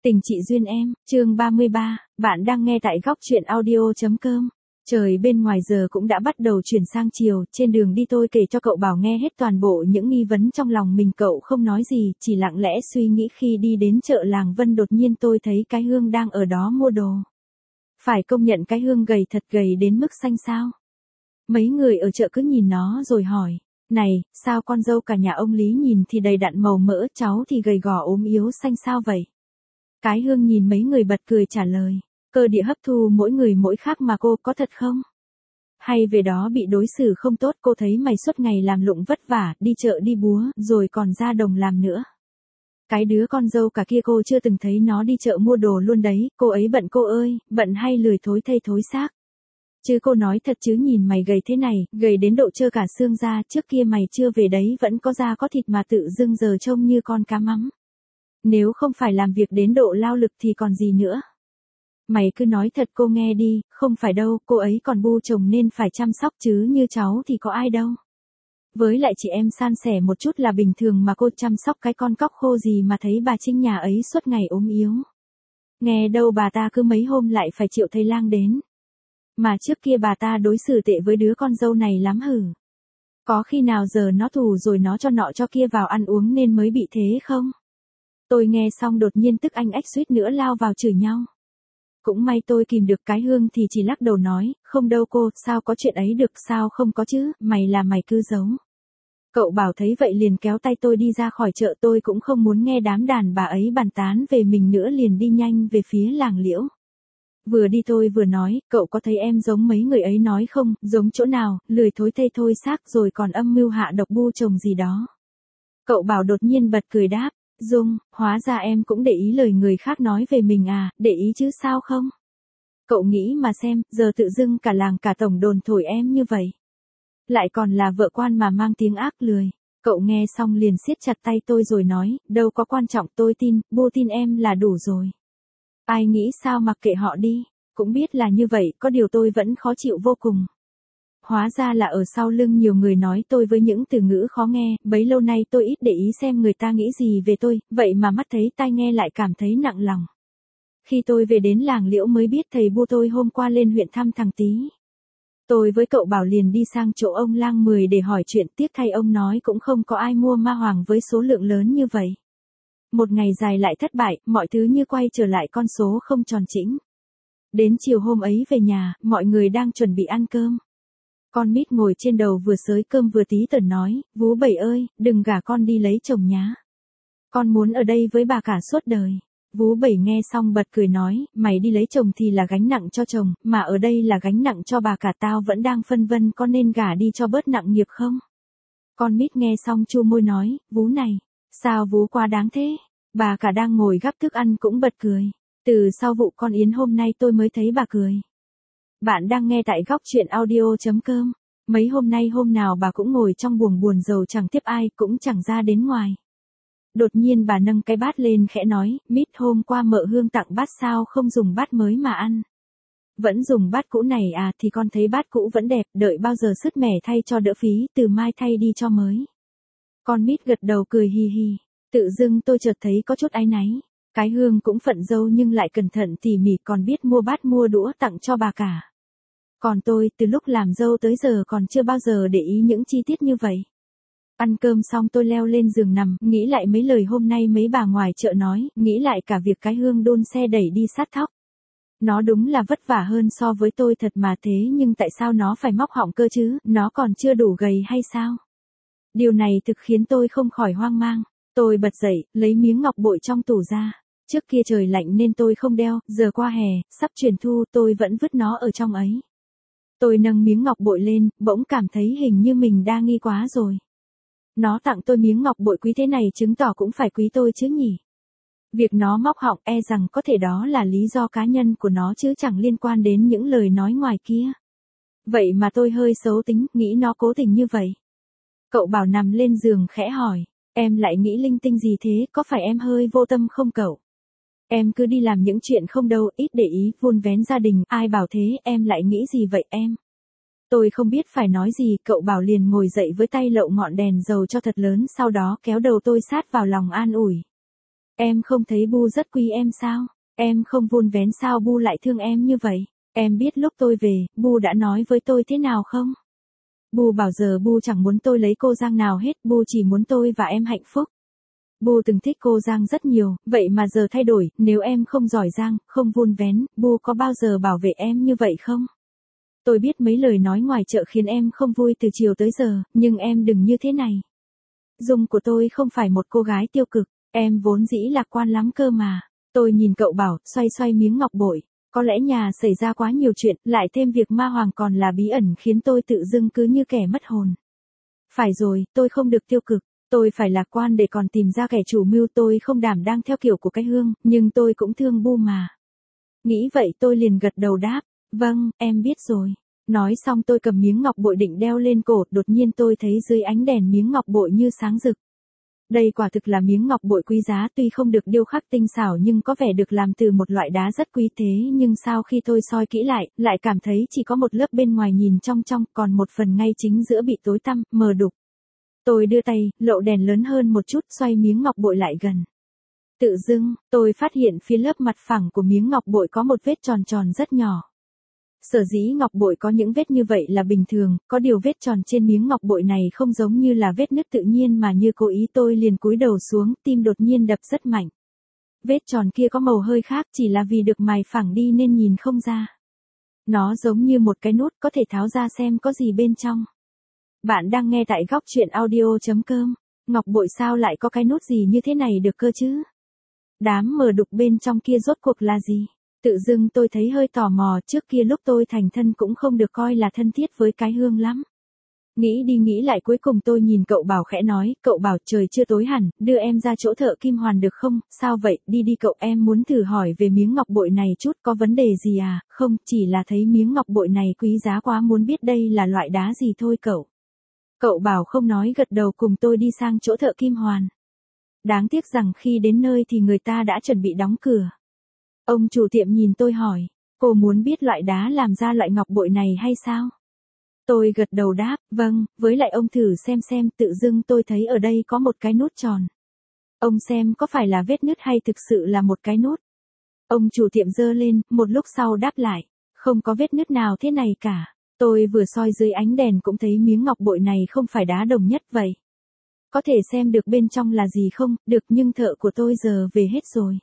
Tình chị duyên em, chương 33, bạn đang nghe tại góc truyện audio.com. Trời bên ngoài giờ cũng đã bắt đầu chuyển sang chiều, trên đường đi tôi kể cho cậu Bảo nghe hết toàn bộ những nghi vấn trong lòng mình, cậu không nói gì, chỉ lặng lẽ suy nghĩ. Khi đi đến chợ Làng Vân đột nhiên tôi thấy cái Hương đang ở đó mua đồ. Phải công nhận cái Hương gầy thật, gầy đến mức xanh xao. Mấy người ở chợ cứ nhìn nó rồi hỏi, này, sao con dâu cả nhà ông Lý nhìn thì đầy đặn màu mỡ, cháu thì gầy gò ốm yếu xanh xao vậy? Cái Hương nhìn mấy người bật cười trả lời, cơ địa hấp thu mỗi người mỗi khác mà cô, có thật không? Hay về đó bị đối xử không tốt, cô thấy mày suốt ngày làm lụng vất vả, đi chợ đi búa, rồi còn ra đồng làm nữa. Cái đứa con dâu cả kia cô chưa từng thấy nó đi chợ mua đồ luôn đấy, cô ấy bận cô ơi, bận hay lười thối thây thối xác. Chứ cô nói thật chứ nhìn mày gầy thế này, gầy đến độ trơ cả xương ra, trước kia mày chưa về đấy vẫn có da có thịt mà tự dưng giờ trông như con cá mắm. Nếu không phải làm việc đến độ lao lực thì còn gì nữa. Mày cứ nói thật cô nghe đi, không phải đâu, cô ấy còn bu chồng nên phải chăm sóc chứ như cháu thì có ai đâu. Với lại chị em san sẻ một chút là bình thường mà, cô chăm sóc cái con cóc khô gì mà thấy bà Trinh nhà ấy suốt ngày ốm yếu. Nghe đâu bà ta cứ mấy hôm lại phải triệu thầy lang đến. Mà trước kia bà ta đối xử tệ với đứa con dâu này lắm hử. Có khi nào giờ nó thù rồi nó cho nọ cho kia vào ăn uống nên mới bị thế không? Tôi nghe xong đột nhiên tức anh ách suýt nữa lao vào chửi nhau. Cũng may tôi kìm được. Cái Hương thì chỉ lắc đầu nói, không đâu cô, sao có chuyện ấy được, sao không có chứ, mày là mày cứ giấu. Cậu Bảo thấy vậy liền kéo tay tôi đi ra khỏi chợ, tôi cũng không muốn nghe đám đàn bà ấy bàn tán về mình nữa, liền đi nhanh về phía làng Liễu. Vừa đi tôi vừa nói, cậu có thấy em giống mấy người ấy nói không, giống chỗ nào, lười thối thây thôi xác rồi còn âm mưu hạ độc bu chồng gì đó. Cậu Bảo đột nhiên bật cười đáp, Dung, hóa ra em cũng để ý lời người khác nói về mình à, để ý chứ sao không? Cậu nghĩ mà xem, giờ tự dưng cả làng cả tổng đồn thổi em như vậy. Lại còn là vợ quan mà mang tiếng ác lười. Cậu nghe xong liền siết chặt tay tôi rồi nói, đâu có quan trọng, tôi tin, bu tin em là đủ rồi. Ai nghĩ sao mặc kệ họ đi, cũng biết là như vậy, có điều tôi vẫn khó chịu vô cùng. Hóa ra là ở sau lưng nhiều người nói tôi với những từ ngữ khó nghe, bấy lâu nay tôi ít để ý xem người ta nghĩ gì về tôi, vậy mà mắt thấy tai nghe lại cảm thấy nặng lòng. Khi tôi về đến làng Liễu mới biết thầy bu tôi hôm qua lên huyện thăm thằng Tí. Tôi với cậu Bảo liền đi sang chỗ ông Lang 10 để hỏi chuyện, tiếc thay ông nói cũng không có ai mua ma hoàng với số lượng lớn như vậy. Một ngày dài lại thất bại, mọi thứ như quay trở lại con số không tròn chỉnh. Đến chiều hôm ấy về nhà, mọi người đang chuẩn bị ăn cơm. Con Mít ngồi trên đầu vừa xới cơm vừa tí tởn nói, Vú Bảy ơi, đừng gả con đi lấy chồng nhá. Con muốn ở đây với bà cả suốt đời. Vú Bảy nghe xong bật cười nói, mày đi lấy chồng thì là gánh nặng cho chồng, mà ở đây là gánh nặng cho bà cả, tao vẫn đang phân vân con nên gả đi cho bớt nặng nghiệp không? Con Mít nghe xong chu môi nói, Vú này, sao Vú quá đáng thế? Bà cả đang ngồi gắp thức ăn cũng bật cười. Từ sau vụ con Yến hôm nay tôi mới thấy bà cười. Bạn đang nghe tại góc truyện audio.com. Mấy hôm nay hôm nào bà cũng ngồi trong buồng buồn rầu, chẳng tiếp ai, cũng chẳng ra đến ngoài. Đột nhiên bà nâng cái bát lên khẽ nói, Mít, hôm qua mợ Hương tặng bát sao không dùng bát mới mà ăn? Vẫn dùng bát cũ này à, thì con thấy bát cũ vẫn đẹp, đợi bao giờ sứt mẻ thay cho đỡ phí, từ mai thay đi cho mới. Con Mít gật đầu cười hi hi. Tự dưng tôi chợt thấy có chút áy náy. Cái Hương cũng phận dâu nhưng lại cẩn thận tỉ mỉ, còn biết mua bát mua đũa tặng cho bà cả. Còn tôi, từ lúc làm dâu tới giờ còn chưa bao giờ để ý những chi tiết như vậy. Ăn cơm xong tôi leo lên giường nằm, nghĩ lại mấy lời hôm nay mấy bà ngoài chợ nói, nghĩ lại cả việc cái Hương đôn xe đẩy đi sát thóc. Nó đúng là vất vả hơn so với tôi thật mà, thế nhưng tại sao nó phải móc họng cơ chứ, nó còn chưa đủ gầy hay sao? Điều này thực khiến tôi không khỏi hoang mang. Tôi bật dậy, lấy miếng ngọc bội trong tủ ra. Trước kia trời lạnh nên tôi không đeo, giờ qua hè, sắp chuyển thu, tôi vẫn vứt nó ở trong ấy. Tôi nâng miếng ngọc bội lên, bỗng cảm thấy hình như mình đa nghi quá rồi. Nó tặng tôi miếng ngọc bội quý thế này chứng tỏ cũng phải quý tôi chứ nhỉ. Việc nó móc họng e rằng có thể đó là lý do cá nhân của nó chứ chẳng liên quan đến những lời nói ngoài kia. Vậy mà tôi hơi xấu tính, nghĩ nó cố tình như vậy. Cậu Bảo nằm lên giường khẽ hỏi, em lại nghĩ linh tinh gì thế, có phải em hơi vô tâm không cậu? Em cứ đi làm những chuyện không đâu, ít để ý, vun vén gia đình, ai bảo thế, em lại nghĩ gì vậy em? Tôi không biết phải nói gì, cậu Bảo liền ngồi dậy với tay lậu ngọn đèn dầu cho thật lớn, sau đó kéo đầu tôi sát vào lòng an ủi. Em không thấy Bu rất quý em sao? Em không vun vén sao Bu lại thương em như vậy? Em biết lúc tôi về, Bu đã nói với tôi thế nào không? Bu bảo giờ Bu chẳng muốn tôi lấy cô Giang nào hết, Bu chỉ muốn tôi và em hạnh phúc. Bu từng thích cô Giang rất nhiều, vậy mà giờ thay đổi, nếu em không giỏi giang, không vun vén, Bu có bao giờ bảo vệ em như vậy không? Tôi biết mấy lời nói ngoài chợ khiến em không vui từ chiều tới giờ, nhưng em đừng như thế này. Dung của tôi không phải một cô gái tiêu cực, em vốn dĩ lạc quan lắm cơ mà. Tôi nhìn cậu Bảo, xoay xoay miếng ngọc bội. Có lẽ nhà xảy ra quá nhiều chuyện, lại thêm việc ma hoàng còn là bí ẩn khiến tôi tự dưng cứ như kẻ mất hồn. Phải rồi, tôi không được tiêu cực. Tôi phải lạc quan để còn tìm ra kẻ chủ mưu. Tôi không đảm đang theo kiểu của cái Hương, nhưng tôi cũng thương Bu mà. Nghĩ vậy tôi liền gật đầu đáp. Vâng, em biết rồi. Nói xong tôi cầm miếng ngọc bội định đeo lên cổ, đột nhiên tôi thấy dưới ánh đèn miếng ngọc bội như sáng rực. Đây quả thực là miếng ngọc bội quý giá, tuy không được điêu khắc tinh xảo nhưng có vẻ được làm từ một loại đá rất quý thế, nhưng sau khi tôi soi kỹ lại cảm thấy chỉ có một lớp bên ngoài nhìn trong trong, còn một phần ngay chính giữa bị tối tăm, mờ đục. Tôi đưa tay, lậu đèn lớn hơn một chút, xoay miếng ngọc bội lại gần. Tự dưng, tôi phát hiện phía lớp mặt phẳng của miếng ngọc bội có một vết tròn tròn rất nhỏ. Sở dĩ ngọc bội có những vết như vậy là bình thường, có điều vết tròn trên miếng ngọc bội này không giống như là vết nứt tự nhiên mà như cố ý. Tôi liền cúi đầu xuống, tim đột nhiên đập rất mạnh. Vết tròn kia có màu hơi khác, chỉ là vì được mài phẳng đi nên nhìn không ra. Nó giống như một cái nút, có thể tháo ra xem có gì bên trong. Bạn đang nghe tại góc truyện audio.com. Ngọc bội sao lại có cái nút gì như thế này được cơ chứ? Đám mờ đục bên trong kia rốt cuộc là gì? Tự dưng tôi thấy hơi tò mò, trước kia lúc tôi thành thân cũng không được coi là thân thiết với cái Hương lắm. Nghĩ đi nghĩ lại cuối cùng tôi nhìn cậu Bảo khẽ nói, cậu Bảo trời chưa tối hẳn, đưa em ra chỗ thợ kim hoàn được không? Sao vậy, đi đi cậu, em muốn thử hỏi về miếng ngọc bội này chút, có vấn đề gì à? Không, chỉ là thấy miếng ngọc bội này quý giá quá, muốn biết đây là loại đá gì thôi cậu. Cậu Bảo không nói gật đầu cùng tôi đi sang chỗ thợ kim hoàn. Đáng tiếc rằng khi đến nơi thì người ta đã chuẩn bị đóng cửa. Ông chủ tiệm nhìn tôi hỏi, cô muốn biết loại đá làm ra loại ngọc bội này hay sao? Tôi gật đầu đáp, vâng, với lại ông thử xem, tự dưng tôi thấy ở đây có một cái nút tròn. Ông xem có phải là vết nứt hay thực sự là một cái nút? Ông chủ tiệm giơ lên, một lúc sau đáp lại, không có vết nứt nào thế này cả. Tôi vừa soi dưới ánh đèn cũng thấy miếng ngọc bội này không phải đá đồng nhất vậy. Có thể xem được bên trong là gì không? Được, nhưng thợ của tôi giờ về hết rồi.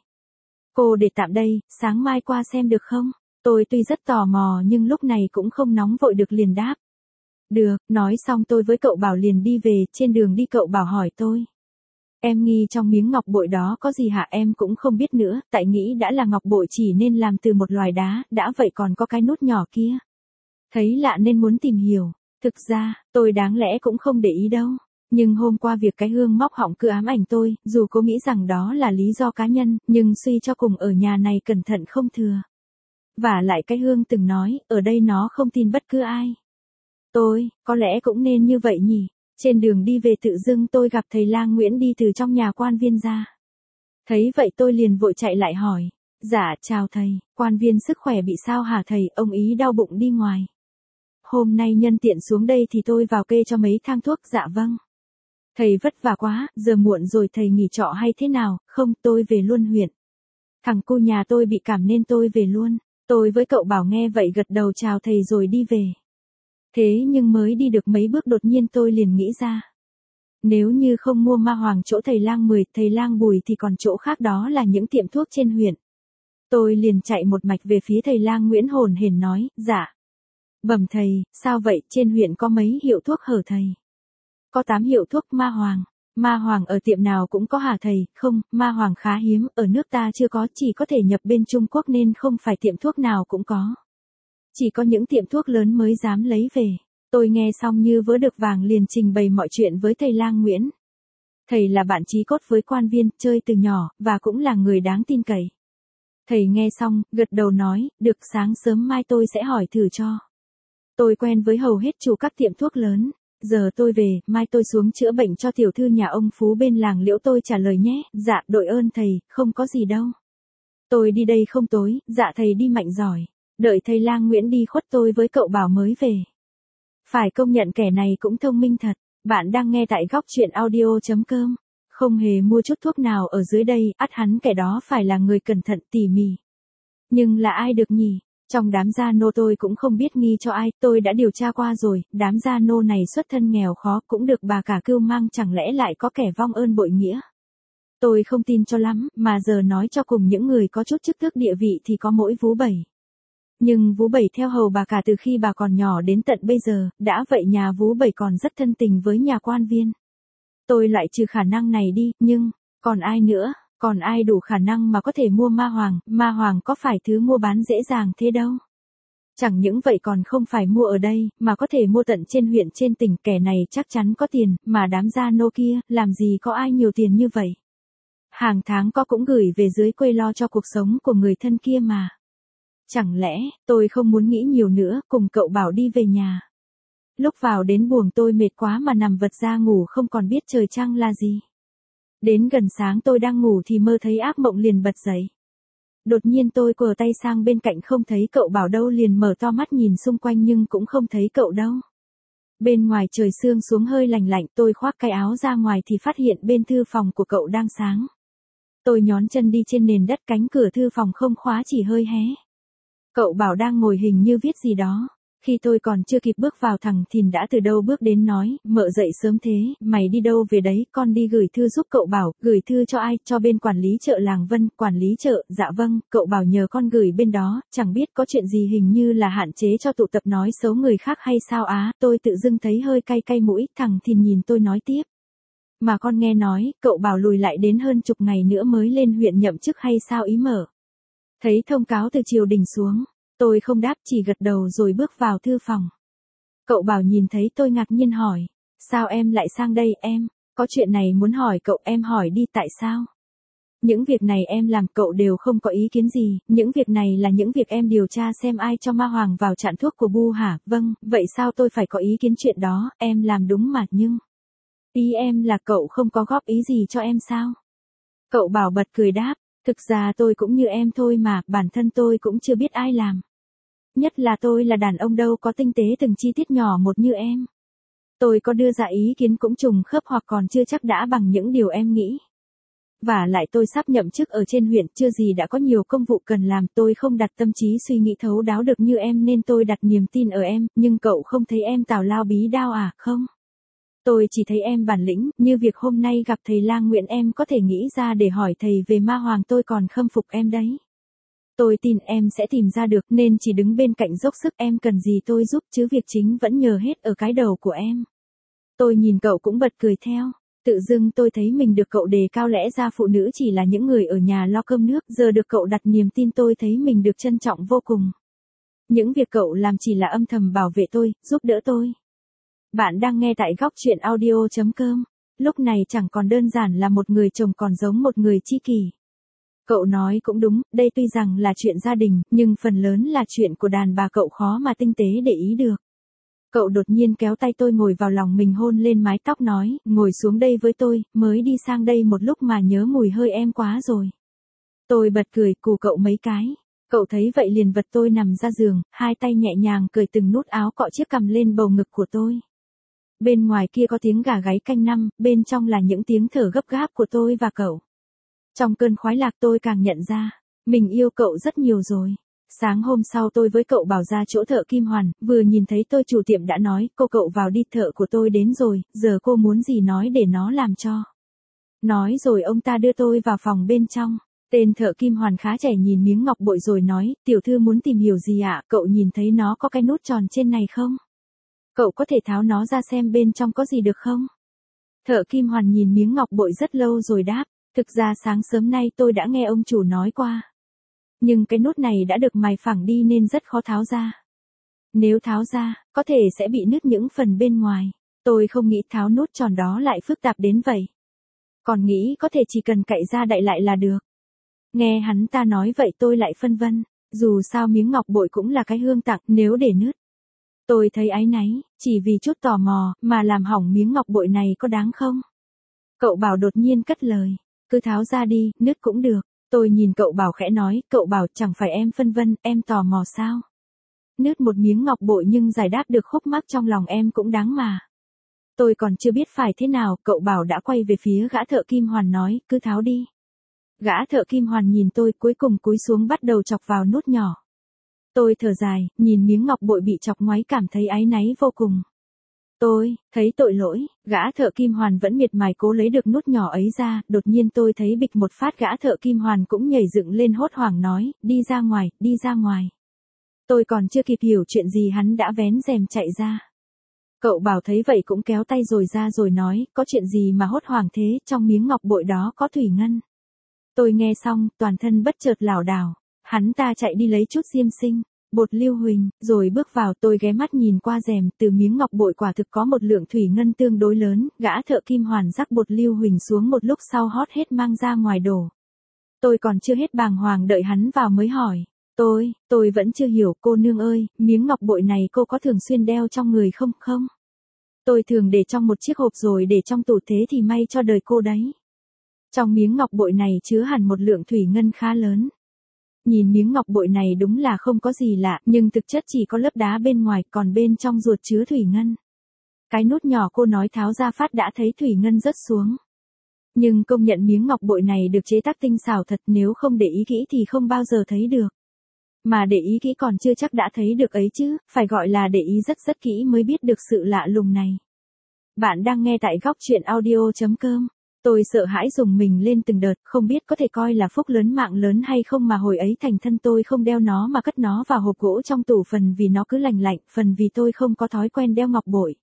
Cô để tạm đây, sáng mai qua xem được không? Tôi tuy rất tò mò nhưng lúc này cũng không nóng vội được liền đáp. Được, nói xong tôi với cậu Bảo liền đi về, trên đường đi cậu Bảo hỏi tôi. Em nghi trong miếng ngọc bội đó có gì hả? Em cũng không biết nữa, tại nghĩ đã là ngọc bội chỉ nên làm từ một loài đá, đã vậy còn có cái nút nhỏ kia. Thấy lạ nên muốn tìm hiểu, thực ra, tôi đáng lẽ cũng không để ý đâu. Nhưng hôm qua việc cái Hương móc họng cứ ám ảnh tôi, dù cô nghĩ rằng đó là lý do cá nhân, nhưng suy cho cùng ở nhà này cẩn thận không thừa. Và lại cái Hương từng nói, ở đây nó không tin bất cứ ai. Có lẽ cũng nên như vậy nhỉ. Trên đường đi về tự dưng tôi gặp thầy lang Nguyễn đi từ trong nhà quan viên ra. Thấy vậy tôi liền vội chạy lại hỏi. Dạ, chào thầy, quan viên sức khỏe bị sao hả thầy, ông ý đau bụng đi ngoài. Hôm nay nhân tiện xuống đây thì tôi vào kê cho mấy thang thuốc. Dạ vâng. Thầy vất vả quá, giờ muộn rồi thầy nghỉ trọ hay thế nào? Không, tôi về luôn huyện. Thằng cu nhà tôi bị cảm nên tôi về luôn. Tôi với cậu Bảo nghe vậy gật đầu chào thầy rồi đi về. Thế nhưng mới đi được mấy bước đột nhiên tôi liền nghĩ ra. Nếu như không mua ma hoàng chỗ thầy lang 10, thầy lang Bùi thì còn chỗ khác, đó là những tiệm thuốc trên huyện. Tôi liền chạy một mạch về phía thầy lang Nguyễn hồn hển nói, dạ. Bẩm thầy, sao vậy, trên huyện có mấy hiệu thuốc hở thầy? Có 8 hiệu thuốc ma hoàng. Ma hoàng ở tiệm nào cũng có hả thầy? Không, ma hoàng khá hiếm, ở nước ta chưa có, chỉ có thể nhập bên Trung Quốc nên không phải tiệm thuốc nào cũng có. Chỉ có những tiệm thuốc lớn mới dám lấy về. Tôi nghe xong như vớ được vàng liền trình bày mọi chuyện với thầy lang Nguyễn. Thầy là bạn chí cốt với quan viên, chơi từ nhỏ, và cũng là người đáng tin cậy. Thầy nghe xong, gật đầu nói, được, sáng sớm mai tôi sẽ hỏi thử cho. Tôi quen với hầu hết chủ các tiệm thuốc lớn. Giờ tôi về, mai tôi xuống chữa bệnh cho tiểu thư nhà ông Phú bên làng Liễu. Tôi trả lời nhé. Dạ, đội ơn thầy, không có gì đâu. Tôi đi đây không tối. Dạ thầy đi mạnh giỏi. Đợi thầy lang Nguyễn đi khuất tôi với cậu Bảo mới về. Phải công nhận kẻ này cũng thông minh thật. Bạn đang nghe tại góc truyện audio.com. Không hề mua chút thuốc nào ở dưới đây, ắt hắn kẻ đó phải là người cẩn thận tỉ mỉ. Nhưng là ai được nhỉ? Trong đám gia nô tôi cũng không biết nghi cho ai, tôi đã điều tra qua rồi, đám gia nô này xuất thân nghèo khó cũng được bà cả cưu mang, chẳng lẽ lại có kẻ vong ơn bội nghĩa. Tôi không tin cho lắm, mà giờ nói cho cùng những người có chút chức tước địa vị thì có mỗi Vú Bảy. Nhưng Vú Bảy theo hầu bà cả từ khi bà còn nhỏ đến tận bây giờ, đã vậy nhà Vú Bảy còn rất thân tình với nhà quan viên. Tôi lại trừ khả năng này đi, nhưng, còn ai nữa, còn ai đủ khả năng mà có thể mua ma hoàng có phải thứ mua bán dễ dàng thế đâu. Chẳng những vậy còn không phải mua ở đây, mà có thể mua tận trên huyện trên tỉnh, kẻ này chắc chắn có tiền, mà đám gia nô kia, làm gì có ai nhiều tiền như vậy. Hàng tháng có cũng gửi về dưới quê lo cho cuộc sống của người thân kia mà. Chẳng lẽ, tôi không muốn nghĩ nhiều nữa, cùng cậu Bảo đi về nhà. Lúc vào đến buồng tôi mệt quá mà nằm vật ra ngủ không còn biết trời trăng là gì. Đến gần sáng tôi đang ngủ thì mơ thấy ác mộng liền bật dậy. Đột nhiên tôi quờ tay sang bên cạnh không thấy cậu Bảo đâu, liền mở to mắt nhìn xung quanh nhưng cũng không thấy cậu đâu. Bên ngoài trời sương xuống hơi lạnh lạnh, tôi khoác cái áo ra ngoài thì phát hiện bên thư phòng của cậu đang sáng. Tôi nhón chân đi trên nền đất, cánh cửa thư phòng không khóa chỉ hơi hé. Cậu Bảo đang ngồi hình như viết gì đó. Khi tôi còn chưa kịp bước vào thằng Thìn đã từ đâu bước đến nói, mợ dậy sớm thế, mày đi đâu về đấy, con đi gửi thư giúp cậu Bảo. Gửi thư cho ai, cho bên quản lý chợ Làng Vân. Quản lý chợ, dạ vâng, cậu Bảo nhờ con gửi bên đó, chẳng biết có chuyện gì, hình như là hạn chế cho tụ tập nói xấu người khác hay sao á. Tôi tự dưng thấy hơi cay cay mũi. Thằng Thìn nhìn tôi nói tiếp. Mà con nghe nói, cậu Bảo lùi lại đến hơn chục ngày nữa mới lên huyện nhậm chức hay sao ý mở. Thấy thông cáo từ triều đình xuống. Tôi không đáp, chỉ gật đầu rồi bước vào thư phòng. Cậu Bảo nhìn thấy tôi ngạc nhiên hỏi. Sao em lại sang đây em? Có chuyện này muốn hỏi cậu, em hỏi đi, tại sao? Những việc này em làm cậu đều không có ý kiến gì, những việc này là những việc em điều tra xem ai cho ma hoàng vào chạn thuốc của Bu hả? Vâng, vậy sao tôi phải có ý kiến chuyện đó, em làm đúng mà nhưng... Ý em là cậu không có góp ý gì cho em sao? Cậu Bảo bật cười đáp, thực ra tôi cũng như em thôi mà, bản thân tôi cũng chưa biết ai làm. Nhất là tôi là đàn ông đâu có tinh tế từng chi tiết nhỏ một như em. Tôi có đưa ra ý kiến cũng trùng khớp hoặc còn chưa chắc đã bằng những điều em nghĩ. Và lại tôi sắp nhậm chức ở trên huyện, chưa gì đã có nhiều công vụ cần làm, tôi không đặt tâm trí suy nghĩ thấu đáo được như em nên tôi đặt niềm tin ở em, nhưng cậu không thấy em tào lao bí đao à, không? Tôi chỉ thấy em bản lĩnh, như việc hôm nay gặp thầy Lang Nguyễn em có thể nghĩ ra để hỏi thầy về ma hoàng, tôi còn khâm phục em đấy. Tôi tin em sẽ tìm ra được nên chỉ đứng bên cạnh dốc sức, em cần gì tôi giúp chứ việc chính vẫn nhờ hết ở cái đầu của em. Tôi nhìn cậu cũng bật cười theo. Tự dưng tôi thấy mình được cậu đề cao, lẽ ra phụ nữ chỉ là những người ở nhà lo cơm nước, giờ được cậu đặt niềm tin tôi thấy mình được trân trọng vô cùng. Những việc cậu làm chỉ là âm thầm bảo vệ tôi, giúp đỡ tôi. Bạn đang nghe tại góc truyện audio.com. Lúc này chẳng còn đơn giản là một người chồng còn giống một người tri kỷ. Cậu nói cũng đúng, đây tuy rằng là chuyện gia đình, nhưng phần lớn là chuyện của đàn bà, cậu khó mà tinh tế để ý được. Cậu đột nhiên kéo tay tôi ngồi vào lòng mình, hôn lên mái tóc nói, ngồi xuống đây với tôi, mới đi sang đây một lúc mà nhớ mùi hơi em quá rồi. Tôi bật cười, cù cậu mấy cái. Cậu thấy vậy liền vật tôi nằm ra giường, hai tay nhẹ nhàng cởi từng nút áo, cọ chiếc cằm lên bầu ngực của tôi. Bên ngoài kia có tiếng gà gáy canh năm, bên trong là những tiếng thở gấp gáp của tôi và cậu. Trong cơn khoái lạc tôi càng nhận ra, mình yêu cậu rất nhiều rồi. Sáng hôm sau tôi với cậu Bảo ra chỗ thợ Kim Hoàn, vừa nhìn thấy tôi chủ tiệm đã nói, cô cậu vào đi, thợ của tôi đến rồi, giờ cô muốn gì nói để nó làm cho. Nói rồi ông ta đưa tôi vào phòng bên trong. Tên thợ Kim Hoàn khá trẻ nhìn miếng ngọc bội rồi nói, tiểu thư muốn tìm hiểu gì ạ, cậu nhìn thấy nó có cái nút tròn trên này không? Cậu có thể tháo nó ra xem bên trong có gì được không? Thợ Kim Hoàn nhìn miếng ngọc bội rất lâu rồi đáp, thực ra sáng sớm nay tôi đã nghe ông chủ nói qua. Nhưng cái nút này đã được mài phẳng đi nên rất khó tháo ra. Nếu tháo ra, có thể sẽ bị nứt những phần bên ngoài. Tôi không nghĩ tháo nút tròn đó lại phức tạp đến vậy. Còn nghĩ có thể chỉ cần cạy ra đậy lại là được. Nghe hắn ta nói vậy tôi lại phân vân. Dù sao miếng ngọc bội cũng là cái hương tặng, nếu để nứt. Tôi thấy áy náy, chỉ vì chút tò mò, mà làm hỏng miếng ngọc bội này có đáng không? Cậu Bảo đột nhiên cất lời. Cứ tháo ra đi, nứt cũng được. Tôi nhìn cậu Bảo khẽ nói, cậu Bảo chẳng phải em phân vân, em tò mò sao? Nứt một miếng ngọc bội nhưng giải đáp được khúc mắc trong lòng em cũng đáng mà. Tôi còn chưa biết phải thế nào, cậu Bảo đã quay về phía gã thợ kim hoàn nói, cứ tháo đi. Gã thợ kim hoàn nhìn tôi, cuối cùng cúi xuống bắt đầu chọc vào nút nhỏ. Tôi thở dài, nhìn miếng ngọc bội bị chọc ngoáy cảm thấy áy náy vô cùng. Tôi, thấy tội lỗi, gã thợ kim hoàn vẫn miệt mài cố lấy được nút nhỏ ấy ra, đột nhiên tôi thấy bịch một phát gã thợ kim hoàn cũng nhảy dựng lên hốt hoảng nói, đi ra ngoài, đi ra ngoài. Tôi còn chưa kịp hiểu chuyện gì hắn đã vén rèm chạy ra. Cậu Bảo thấy vậy cũng kéo tay rồi ra rồi nói, có chuyện gì mà hốt hoảng thế, trong miếng ngọc bội đó có thủy ngân. Tôi nghe xong, toàn thân bất chợt lảo đảo. Hắn ta chạy đi lấy chút xiêm sinh, bột lưu huỳnh, rồi bước vào. Tôi ghé mắt nhìn qua rèm, từ miếng ngọc bội quả thực có một lượng thủy ngân tương đối lớn. Gã thợ kim hoàn rắc bột lưu huỳnh xuống một lúc sau hót hết mang ra ngoài đổ. Tôi còn chưa hết bàng hoàng đợi hắn vào mới hỏi. Tôi vẫn chưa hiểu, cô nương ơi, miếng ngọc bội này cô có thường xuyên đeo trong người không? Không. Tôi thường để trong một chiếc hộp rồi để trong tủ, thế thì may cho đời cô đấy. Trong miếng ngọc bội này chứa hẳn một lượng thủy ngân khá lớn. Nhìn miếng ngọc bội này đúng là không có gì lạ, nhưng thực chất chỉ có lớp đá bên ngoài, còn bên trong ruột chứa thủy ngân. Cái nút nhỏ cô nói tháo ra phát đã thấy thủy ngân rớt xuống. Nhưng công nhận miếng ngọc bội này được chế tác tinh xảo thật, nếu không để ý kỹ thì không bao giờ thấy được. Mà để ý kỹ còn chưa chắc đã thấy được ấy chứ, phải gọi là để ý rất kỹ mới biết được sự lạ lùng này. Bạn đang nghe tại góc truyện audio.com. Tôi sợ hãi rùng mình lên từng đợt, không biết có thể coi là phúc lớn mạng lớn hay không mà hồi ấy thành thân tôi không đeo nó mà cất nó vào hộp gỗ trong tủ, phần vì nó cứ lành lạnh, phần vì tôi không có thói quen đeo ngọc bội.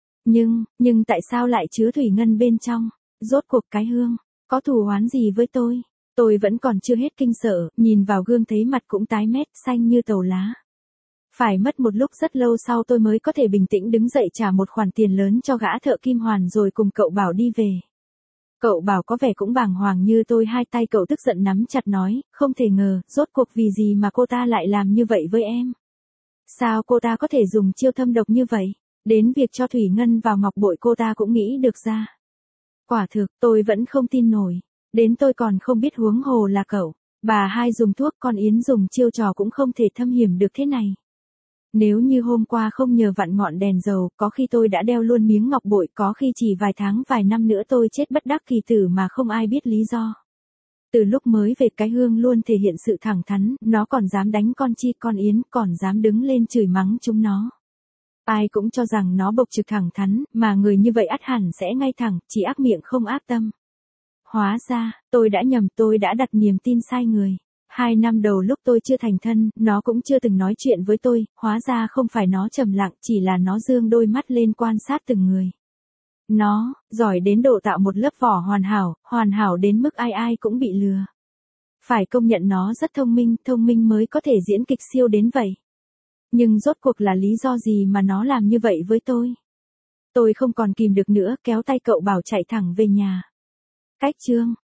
Nhưng tại sao lại chứa thủy ngân bên trong? Rốt cuộc cái hương, có thù oán gì với tôi? Tôi vẫn còn chưa hết kinh sợ, nhìn vào gương thấy mặt cũng tái mét, xanh như tàu lá. Phải mất một lúc rất lâu sau tôi mới có thể bình tĩnh đứng dậy trả một khoản tiền lớn cho gã thợ kim hoàn rồi cùng cậu Bảo đi về. Cậu Bảo có vẻ cũng bàng hoàng như tôi, hai tay cậu tức giận nắm chặt nói, không thể ngờ, rốt cuộc vì gì mà cô ta lại làm như vậy với em? Sao cô ta có thể dùng chiêu thâm độc như vậy? Đến việc cho thủy ngân vào ngọc bội cô ta cũng nghĩ được ra. Quả thực, tôi vẫn không tin nổi. Đến tôi còn không biết huống hồ là cậu. Bà hai dùng thuốc, con Yến dùng chiêu trò cũng không thể thâm hiểm được thế này. Nếu như hôm qua không nhờ vặn ngọn đèn dầu, có khi tôi đã đeo luôn miếng ngọc bội, có khi chỉ vài tháng vài năm nữa tôi chết bất đắc kỳ tử mà không ai biết lý do. Từ lúc mới về cái hương luôn thể hiện sự thẳng thắn, nó còn dám đánh con Chi con Yến, còn dám đứng lên chửi mắng chúng nó. Ai cũng cho rằng nó bộc trực thẳng thắn, mà người như vậy ắt hẳn sẽ ngay thẳng, chỉ ác miệng không ác tâm. Hóa ra, tôi đã nhầm, tôi đã đặt niềm tin sai người. 2 năm đầu lúc tôi chưa thành thân, nó cũng chưa từng nói chuyện với tôi, hóa ra không phải nó trầm lặng, chỉ là nó dương đôi mắt lên quan sát từng người. Nó, giỏi đến độ tạo một lớp vỏ hoàn hảo đến mức ai ai cũng bị lừa. Phải công nhận nó rất thông minh mới có thể diễn kịch siêu đến vậy. Nhưng rốt cuộc là lý do gì mà nó làm như vậy với tôi? Tôi không còn kìm được nữa, kéo tay cậu Bảo chạy thẳng về nhà. Cách chương